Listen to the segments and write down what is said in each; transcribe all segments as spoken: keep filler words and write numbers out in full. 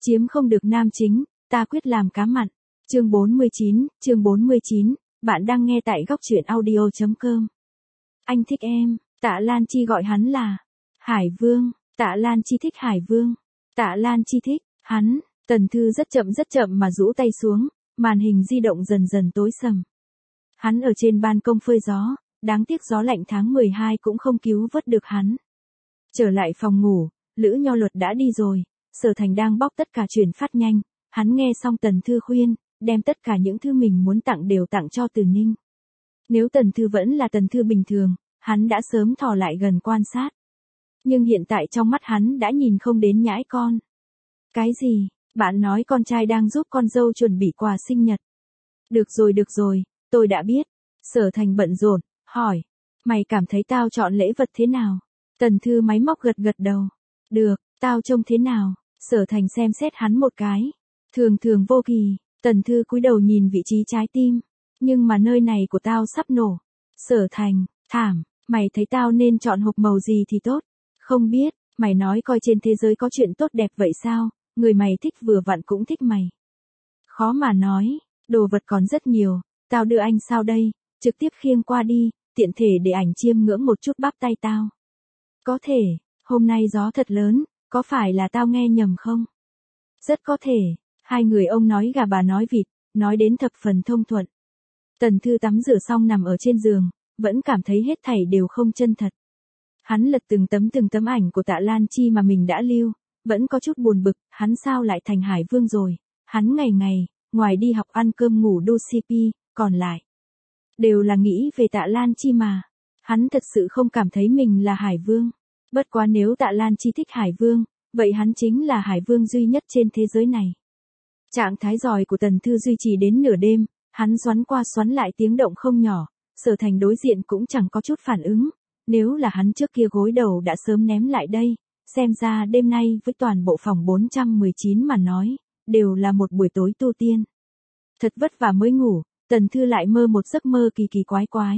Chiếm không được nam chính, ta quyết làm cá mặn. Chương bốn mươi chín, chương bốn mươi chín, bạn đang nghe tại góc truyện audio chấm com. Anh thích em, Tạ Lan Chi gọi hắn là Hải Vương, Tạ Lan Chi thích Hải Vương. Tạ Lan Chi thích, hắn, Tần Thư rất chậm rất chậm mà rũ tay xuống, màn hình di động dần dần tối sầm. Hắn ở trên ban công phơi gió, đáng tiếc gió lạnh tháng mười hai cũng không cứu vớt được hắn. Trở lại phòng ngủ, Lữ Nho Luật đã đi rồi, Sở Thành đang bóc tất cả chuyển phát nhanh, hắn nghe xong Tần Thư khuyên, đem tất cả những thứ mình muốn tặng đều tặng cho Từ Ninh. Nếu Tần Thư vẫn là Tần Thư bình thường, hắn đã sớm thò lại gần quan sát. Nhưng hiện tại trong mắt hắn đã nhìn không đến nhãi con. Cái gì? Bạn nói con trai đang giúp con dâu chuẩn bị quà sinh nhật. Được rồi được rồi, tôi đã biết. Sở Thành bận rộn, hỏi. Mày cảm thấy tao chọn lễ vật thế nào? Tần Thư máy móc gật gật đầu. Được, tao trông thế nào? Sở Thành xem xét hắn một cái. Thường thường vô kỳ. Tần Thư cúi đầu nhìn vị trí trái tim. Nhưng mà nơi này của tao sắp nổ. Sở Thành, thảm, mày thấy tao nên chọn hộp màu gì thì tốt? Không biết, mày nói coi trên thế giới có chuyện tốt đẹp vậy sao? Người mày thích vừa vặn cũng thích mày. Khó mà nói, đồ vật còn rất nhiều, tao đưa anh sao đây, trực tiếp khiêng qua đi, tiện thể để ảnh chiêm ngưỡng một chút bắp tay tao. Có thể, hôm nay gió thật lớn, có phải là tao nghe nhầm không? Rất có thể, hai người ông nói gà bà nói vịt, nói đến thập phần thông thuận. Tần Thư tắm rửa xong nằm ở trên giường, vẫn cảm thấy hết thảy đều không chân thật. Hắn lật từng tấm từng tấm ảnh của Tạ Lan Chi mà mình đã lưu, vẫn có chút buồn bực, hắn sao lại thành Hải Vương rồi, hắn ngày ngày, ngoài đi học ăn cơm ngủ đu xê pê, còn lại, đều là nghĩ về Tạ Lan Chi mà, hắn thật sự không cảm thấy mình là Hải Vương, bất quá nếu Tạ Lan Chi thích Hải Vương, vậy hắn chính là Hải Vương duy nhất trên thế giới này. Trạng thái giỏi của Tần Thư duy trì đến nửa đêm, hắn xoắn qua xoắn lại tiếng động không nhỏ, Sở Thành đối diện cũng chẳng có chút phản ứng, nếu là hắn trước kia gối đầu đã sớm ném lại đây. Xem ra đêm nay với toàn bộ phòng bốn trăm mười chín mà nói, đều là một buổi tối tu tiên. Thật vất vả mới ngủ, Tần Thư lại mơ một giấc mơ kỳ kỳ quái quái.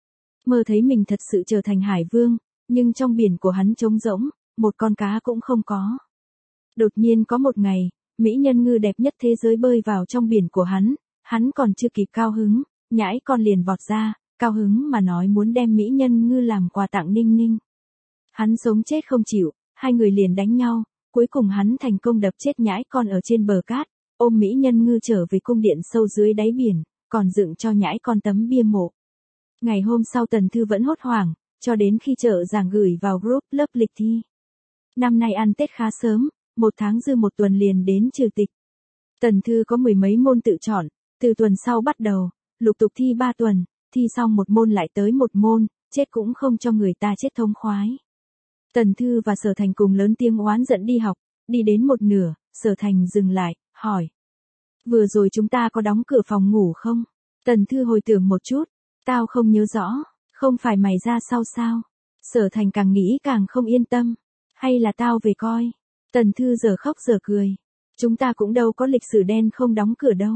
Mơ thấy mình thật sự trở thành Hải Vương, nhưng trong biển của hắn trống rỗng, một con cá cũng không có. Đột nhiên có một ngày, mỹ nhân ngư đẹp nhất thế giới bơi vào trong biển của hắn, hắn còn chưa kịp cao hứng, nhãi con liền vọt ra, cao hứng mà nói muốn đem mỹ nhân ngư làm quà tặng Ninh Ninh. Hắn sống chết không chịu. Hai người liền đánh nhau, cuối cùng hắn thành công đập chết nhãi con ở trên bờ cát, ôm mỹ nhân ngư trở về cung điện sâu dưới đáy biển, còn dựng cho nhãi con tấm bia mộ. Ngày hôm sau Tần Thư vẫn hốt hoảng, cho đến khi trợ giảng gửi vào group lớp lịch thi. Năm nay ăn Tết khá sớm, một tháng dư một tuần liền đến trừ tịch. Tần Thư có mười mấy môn tự chọn, từ tuần sau bắt đầu, lục tục thi ba tuần, thi xong một môn lại tới một môn, chết cũng không cho người ta chết thông khoái. Tần Thư và Sở Thành cùng lớn tiếng oán giận đi học, đi đến một nửa, Sở Thành dừng lại, hỏi. Vừa rồi chúng ta có đóng cửa phòng ngủ không? Tần Thư hồi tưởng một chút, tao không nhớ rõ, không phải mày ra sau sao? Sở Thành càng nghĩ càng không yên tâm, hay là tao về coi? Tần Thư giờ khóc giờ cười, chúng ta cũng đâu có lịch sử đen không đóng cửa đâu.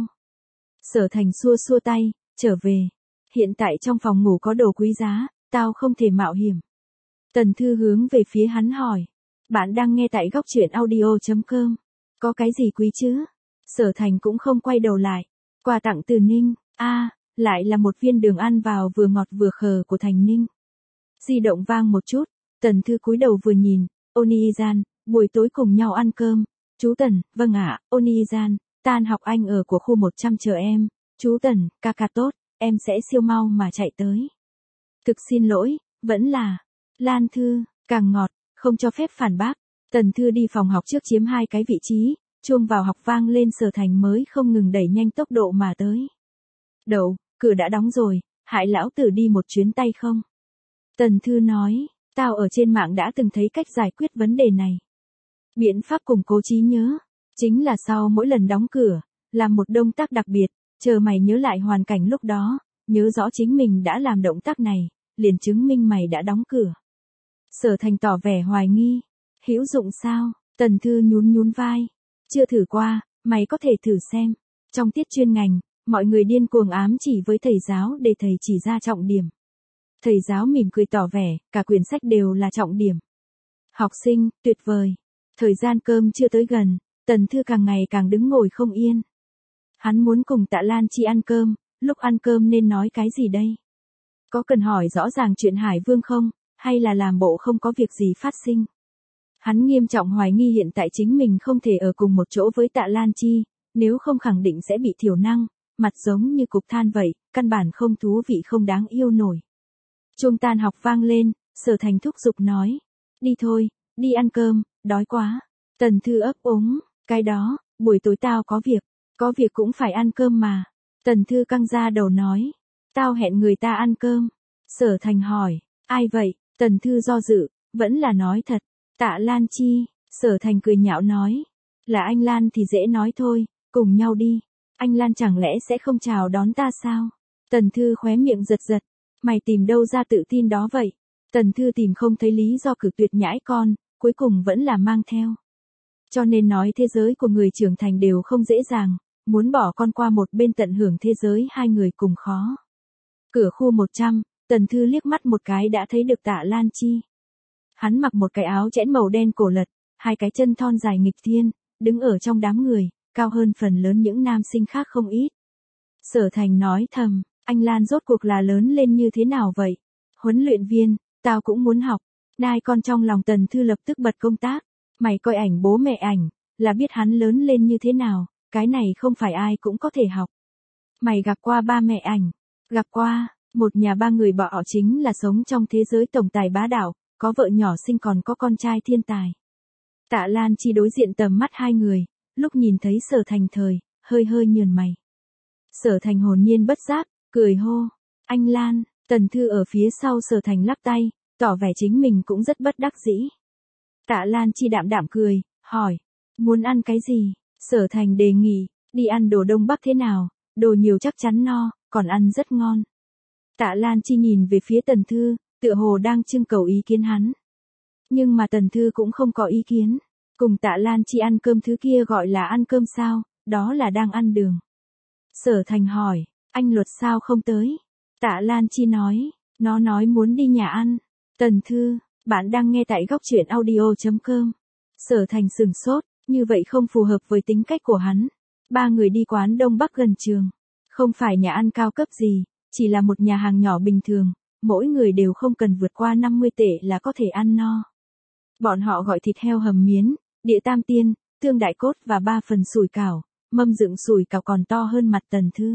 Sở Thành xua xua tay, trở về, hiện tại trong phòng ngủ có đồ quý giá, tao không thể mạo hiểm. Tần Thư hướng về phía hắn hỏi. Bạn đang nghe tại góc truyện audio chấm com. Có cái gì quý chứ? Sở Thành cũng không quay đầu lại. Quà tặng từ Ninh. a à, lại là một viên đường ăn vào vừa ngọt vừa khờ của Thành Ninh. Di động vang một chút. Tần Thư cúi đầu vừa nhìn. Onizan, buổi tối cùng nhau ăn cơm. Chú Tần, vâng ạ, à, Onizan, tan học anh ở của khu một trăm chờ em. Chú Tần, ca ca tốt, em sẽ siêu mau mà chạy tới. Thực xin lỗi, vẫn là... Lan Thư, càng ngọt, không cho phép phản bác. Tần Thư đi phòng học trước chiếm hai cái vị trí, chuông vào học vang lên Sở Thành mới không ngừng đẩy nhanh tốc độ mà tới. Đậu, cửa đã đóng rồi, hại lão tử đi một chuyến tay không? Tần Thư nói, tao ở trên mạng đã từng thấy cách giải quyết vấn đề này. Biện pháp củng cố trí nhớ, chính là sau mỗi lần đóng cửa, làm một động tác đặc biệt, chờ mày nhớ lại hoàn cảnh lúc đó, nhớ rõ chính mình đã làm động tác này, liền chứng minh mày đã đóng cửa. Sở Thành tỏ vẻ hoài nghi. Hữu dụng sao? Tần Thư nhún nhún vai. Chưa thử qua, mày có thể thử xem. Trong tiết chuyên ngành, mọi người điên cuồng ám chỉ với thầy giáo để thầy chỉ ra trọng điểm. Thầy giáo mỉm cười tỏ vẻ, cả quyển sách đều là trọng điểm. Học sinh, tuyệt vời. Thời gian cơm chưa tới gần, Tần Thư càng ngày càng đứng ngồi không yên. Hắn muốn cùng Tạ Lan Chi ăn cơm, lúc ăn cơm nên nói cái gì đây? Có cần hỏi rõ ràng chuyện Hải Vương không, hay là làm bộ không có việc gì phát sinh? Hắn nghiêm trọng hoài nghi hiện tại chính mình không thể ở cùng một chỗ với Tạ Lan Chi, nếu không khẳng định sẽ bị thiểu năng, mặt giống như cục than vậy, căn bản không thú vị không đáng yêu nổi. Chuông tan học vang lên, Sở Thành thúc giục nói, đi thôi, đi ăn cơm, đói quá. Tần Thư ấp úng, cái đó, buổi tối tao có việc, có việc cũng phải ăn cơm mà. Tần Thư căng ra đầu nói, tao hẹn người ta ăn cơm. Sở Thành hỏi, ai vậy? Tần Thư do dự, vẫn là nói thật, Tạ Lan Chi. Sở Thành cười nhạo nói, là anh Lan thì dễ nói thôi, cùng nhau đi. Anh Lan chẳng lẽ sẽ không chào đón ta sao? Tần Thư khóe miệng giật giật, mày tìm đâu ra tự tin đó vậy? Tần Thư tìm không thấy lý do cự tuyệt nhãi con, cuối cùng vẫn là mang theo. Cho nên nói thế giới của người trưởng thành đều không dễ dàng, muốn bỏ con qua một bên tận hưởng thế giới hai người cùng khó. Cửa khu một trăm, Tần Thư liếc mắt một cái đã thấy được Tạ Lan Chi. Hắn mặc một cái áo chẽn màu đen cổ lật, hai cái chân thon dài nghịch thiên, đứng ở trong đám người, cao hơn phần lớn những nam sinh khác không ít. Sở Thành nói thầm, anh Lan rốt cuộc là lớn lên như thế nào vậy? Huấn luyện viên, tao cũng muốn học. Nai con trong lòng Tần Thư lập tức bật công tác. Mày coi ảnh bố mẹ ảnh, là biết hắn lớn lên như thế nào, cái này không phải ai cũng có thể học. Mày gặp qua ba mẹ ảnh, gặp qua, một nhà ba người bọ chính là sống trong thế giới tổng tài bá đạo, có vợ nhỏ xinh còn có con trai thiên tài. Tạ Lan Chi đối diện tầm mắt hai người, lúc nhìn thấy Sở Thành thời, hơi hơi nhườn mày. Sở Thành hồn nhiên bất giác, cười hô, anh Lan. Tần Thư ở phía sau Sở Thành lắc tay, tỏ vẻ chính mình cũng rất bất đắc dĩ. Tạ Lan Chi đạm đạm cười, hỏi, muốn ăn cái gì? Sở Thành đề nghị, đi ăn đồ Đông Bắc thế nào, đồ nhiều chắc chắn no, còn ăn rất ngon. Tạ Lan Chi nhìn về phía Tần Thư, tựa hồ đang trưng cầu ý kiến hắn. Nhưng mà Tần Thư cũng không có ý kiến, cùng Tạ Lan Chi ăn cơm thứ kia gọi là ăn cơm sao, đó là đang ăn đường. Sở Thành hỏi, anh Luật sao không tới? Tạ Lan Chi nói, nó nói muốn đi nhà ăn. Tần Thư, bạn đang nghe tại góc truyện audio chấm com. Sở Thành sừng sốt, như vậy không phù hợp với tính cách của hắn. Ba người đi quán Đông Bắc gần trường. Không phải nhà ăn cao cấp gì, chỉ là một nhà hàng nhỏ bình thường, mỗi người đều không cần vượt qua năm mươi tệ là có thể ăn no. Bọn họ gọi thịt heo hầm miến, địa tam tiên, tương đại cốt và ba phần sủi cảo, mâm dựng sủi cảo còn to hơn mặt Tần Thư.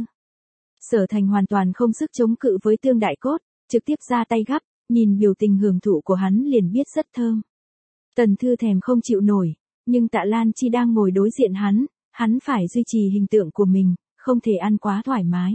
Sở Thành hoàn toàn không sức chống cự với tương đại cốt, trực tiếp ra tay gắp, nhìn biểu tình hưởng thụ của hắn liền biết rất thơm. Tần Thư thèm không chịu nổi, nhưng Tạ Lan Chi đang ngồi đối diện hắn, hắn phải duy trì hình tượng của mình, không thể ăn quá thoải mái.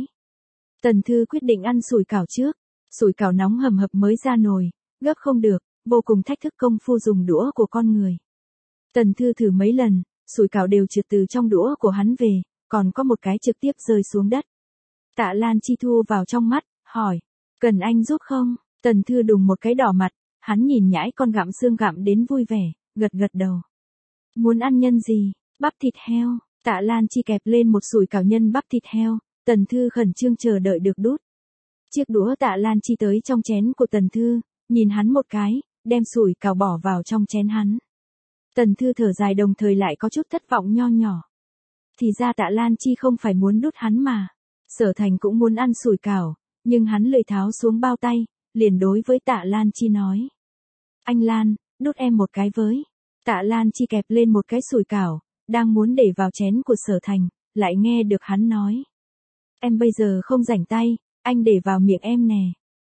Tần Thư quyết định ăn sủi cảo trước, sủi cảo nóng hầm hập mới ra nồi, gấp không được, vô cùng thách thức công phu dùng đũa của con người. Tần Thư thử mấy lần, sủi cảo đều trượt từ trong đũa của hắn về, còn có một cái trực tiếp rơi xuống đất. Tạ Lan Chi thu vào trong mắt, hỏi, cần anh giúp không? Tần Thư đùng một cái đỏ mặt, hắn nhìn nhãi con gặm xương gặm đến vui vẻ, gật gật đầu. Muốn ăn nhân gì? Bắp thịt heo. Tạ Lan Chi kẹp lên một sủi cảo nhân bắp thịt heo, Tần Thư khẩn trương chờ đợi được đút. Chiếc đũa Tạ Lan Chi tới trong chén của Tần Thư, nhìn hắn một cái, đem sủi cảo bỏ vào trong chén hắn. Tần Thư thở dài đồng thời lại có chút thất vọng nho nhỏ. Thì ra Tạ Lan Chi không phải muốn đút hắn mà. Sở Thành cũng muốn ăn sủi cảo, nhưng hắn lười tháo xuống bao tay, liền đối với Tạ Lan Chi nói. Anh Lan, đút em một cái với. Tạ Lan Chi kẹp lên một cái sủi cảo, đang muốn để vào chén của Sở Thành, lại nghe được hắn nói. Em bây giờ không rảnh tay, anh để vào miệng em nè.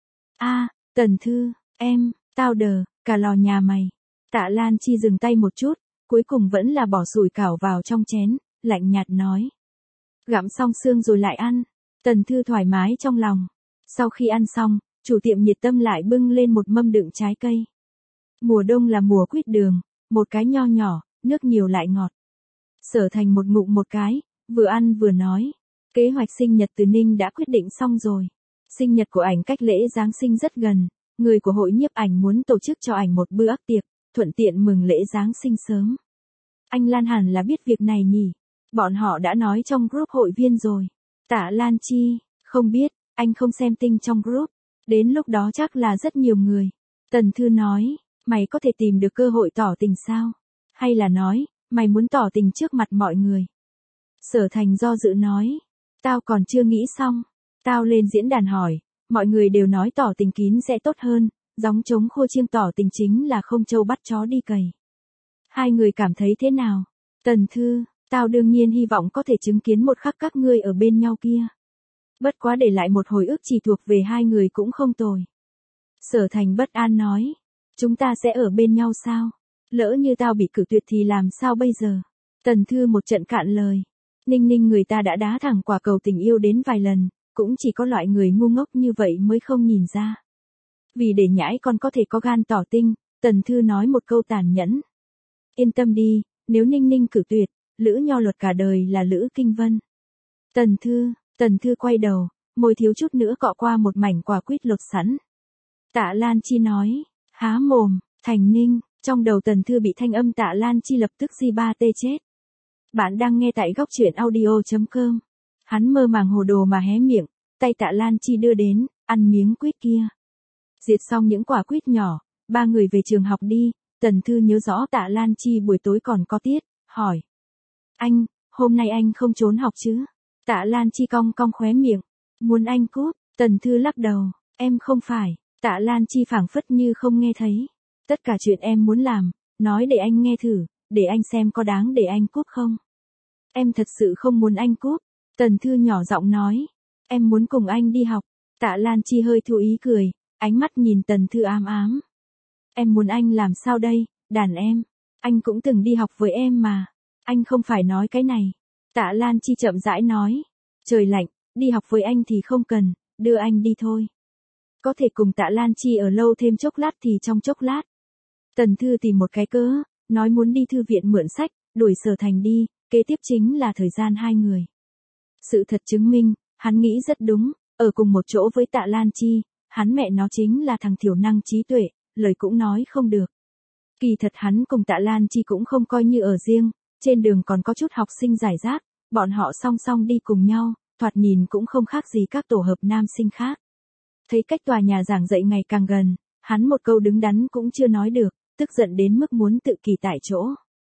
A, Tần Thư, em, tao đờ, cả lò nhà mày. Tạ Lan Chi dừng tay một chút, cuối cùng vẫn là bỏ sủi cảo vào trong chén, lạnh nhạt nói. Gặm xong xương rồi lại ăn. Tần Thư thoải mái trong lòng. Sau khi ăn xong, chủ tiệm nhiệt tâm lại bưng lên một mâm đựng trái cây. Mùa đông là mùa quýt đường, một cái nho nhỏ, nước nhiều lại ngọt. Sở Thành một ngụm một cái, vừa ăn vừa nói. Kế hoạch sinh nhật từ Ninh đã quyết định xong rồi. Sinh nhật của ảnh cách lễ Giáng sinh rất gần, người của hội nhiếp ảnh muốn tổ chức cho ảnh một bữa tiệc, thuận tiện mừng lễ Giáng sinh sớm. Anh Lan hẳn là biết việc này nhỉ? Bọn họ đã nói trong group hội viên rồi. Tạ Lan Chi, không biết, anh không xem tin trong group. Đến lúc đó chắc là rất nhiều người. Tần Thư nói, mày có thể tìm được cơ hội tỏ tình sao? Hay là nói, Mày muốn tỏ tình trước mặt mọi người. Sở Thành do dự nói. Tao còn chưa nghĩ xong. Tao lên diễn đàn hỏi, mọi người đều nói tỏ tình kín sẽ tốt hơn, gióng trống khô chiêng tỏ tình chính là không trâu bắt chó đi cày. Hai người cảm thấy thế nào? Tần Thư, tao đương nhiên hy vọng có thể chứng kiến một khắc các ngươi ở bên nhau kia. Bất quá để lại một hồi ức chỉ thuộc về hai người cũng không tồi. Sở Thành bất an nói, chúng ta sẽ ở bên nhau sao? Lỡ như tao bị cự tuyệt thì làm sao bây giờ? Tần Thư một trận cạn lời. Ninh Ninh người ta đã đá thẳng quả cầu tình yêu đến vài lần, cũng chỉ có loại người ngu ngốc như vậy mới không nhìn ra. Vì để nhãi con có thể có gan tỏ tình, Tần Thư nói một câu tàn nhẫn. Yên tâm đi, nếu Ninh Ninh cử tuyệt, Lữ Nho Luật cả đời là Lữ Kinh Vân. Tần Thư, Tần Thư quay đầu, môi thiếu chút nữa cọ qua một mảnh quả quýt lột sẵn. Tạ Lan Chi nói, há mồm, Thành Ninh, trong đầu Tần Thư bị thanh âm Tạ Lan Chi lập tức di ba tê chết. Bạn đang nghe tại góc truyện audio chấm com. Hắn mơ màng hồ đồ mà hé miệng, tay Tạ Lan Chi đưa đến, ăn miếng quýt kia. Diệt xong những quả quýt nhỏ, ba người về trường học đi, Tần Thư nhớ rõ Tạ Lan Chi buổi tối còn có tiết, hỏi. Anh, hôm nay anh không trốn học chứ? Tạ Lan Chi cong cong khóe miệng, muốn anh cút, Tần Thư lắc đầu, em không phải, Tạ Lan Chi phảng phất như không nghe thấy. Tất cả chuyện em muốn làm, nói để anh nghe thử, để anh xem có đáng để anh cút không. Em thật sự không muốn anh cút, Tần Thư nhỏ giọng nói, em muốn cùng anh đi học. Tạ Lan Chi hơi thu ý cười, ánh mắt nhìn Tần Thư ám ám. Em muốn anh làm sao đây, đàn em, anh cũng từng đi học với em mà, anh không phải nói cái này. Tạ Lan Chi chậm rãi nói, trời lạnh, đi học với anh thì không cần, đưa anh đi thôi. Có thể cùng Tạ Lan Chi ở lâu thêm chốc lát thì trong chốc lát. Tần Thư tìm một cái cớ, nói muốn đi thư viện mượn sách, đuổi Sở Thành đi, kế tiếp chính là thời gian hai người. Sự thật chứng minh, hắn nghĩ rất đúng, ở cùng một chỗ với Tạ Lan Chi, hắn mẹ nó chính là thằng thiểu năng trí tuệ, lời cũng nói không được. Kỳ thật hắn cùng Tạ Lan Chi cũng không coi như ở riêng, trên đường còn có chút học sinh giải rác, bọn họ song song đi cùng nhau, thoạt nhìn cũng không khác gì các tổ hợp nam sinh khác. Thấy cách tòa nhà giảng dạy ngày càng gần, hắn một câu đứng đắn cũng chưa nói được, tức giận đến mức muốn tự kỷ tại chỗ.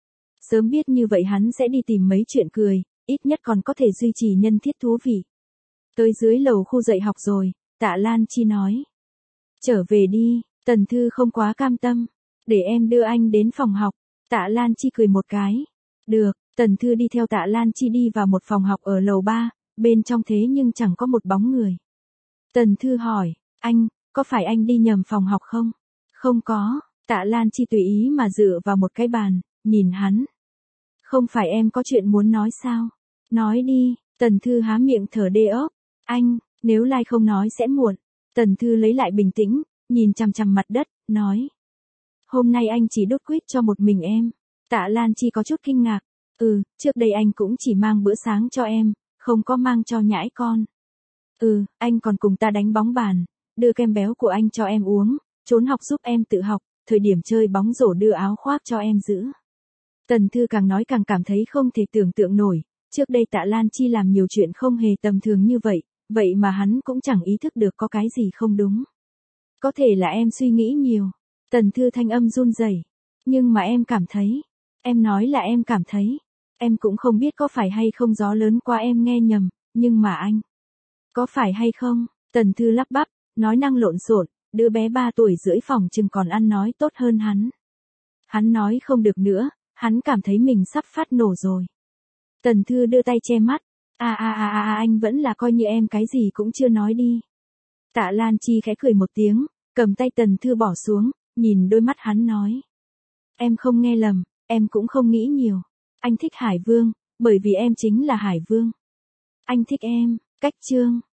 Sớm biết như vậy hắn sẽ đi tìm mấy chuyện cười, ít nhất còn có thể duy trì nhân thiết thú vị. Tới dưới lầu khu dạy học rồi, Tạ Lan Chi nói. Trở về đi, Tần Thư không quá cam tâm, để em đưa anh đến phòng học. Tạ Lan Chi cười một cái. Được, Tần Thư đi theo Tạ Lan Chi đi vào một phòng học ở lầu ba, bên trong thế nhưng chẳng có một bóng người. Tần Thư hỏi, anh, có phải anh đi nhầm phòng học không? Không có, Tạ Lan Chi tùy ý mà dựa vào một cái bàn, nhìn hắn. Không phải em có chuyện muốn nói sao? Nói đi, Tần Thư há miệng thở đê ốc. Anh, nếu lai không nói sẽ muộn. Tần Thư lấy lại bình tĩnh, nhìn chằm chằm mặt đất, nói. Hôm nay anh chỉ đốt quýt cho một mình em. Tạ Lan Chi có chút kinh ngạc. Ừ, trước đây anh cũng chỉ mang bữa sáng cho em, không có mang cho nhãi con. Ừ, anh còn cùng ta đánh bóng bàn, đưa kem béo của anh cho em uống, trốn học giúp em tự học, thời điểm chơi bóng rổ đưa áo khoác cho em giữ. Tần Thư càng nói càng cảm thấy không thể tưởng tượng nổi, trước đây Tạ Lan Chi làm nhiều chuyện không hề tầm thường như vậy, vậy mà hắn cũng chẳng ý thức được có cái gì không đúng. Có thể là em suy nghĩ nhiều. Tần Thư thanh âm run rẩy, nhưng mà em cảm thấy, em nói là em cảm thấy, em cũng không biết có phải hay không gió lớn qua em nghe nhầm, nhưng mà anh, có phải hay không? Tần Thư lắp bắp, nói năng lộn xộn, đứa bé ba tuổi rưỡi phòng chừng còn ăn nói tốt hơn hắn. Hắn nói không được nữa, hắn cảm thấy mình sắp phát nổ rồi. Tần Thư đưa tay che mắt, à à à à anh vẫn là coi như em cái gì cũng chưa nói đi. Tạ Lan Chi khẽ cười một tiếng, cầm tay Tần Thư bỏ xuống, nhìn đôi mắt hắn nói. Em không nghe lầm, em cũng không nghĩ nhiều. Anh thích Hải Vương, bởi vì em chính là Hải Vương. Anh thích em, cách chương.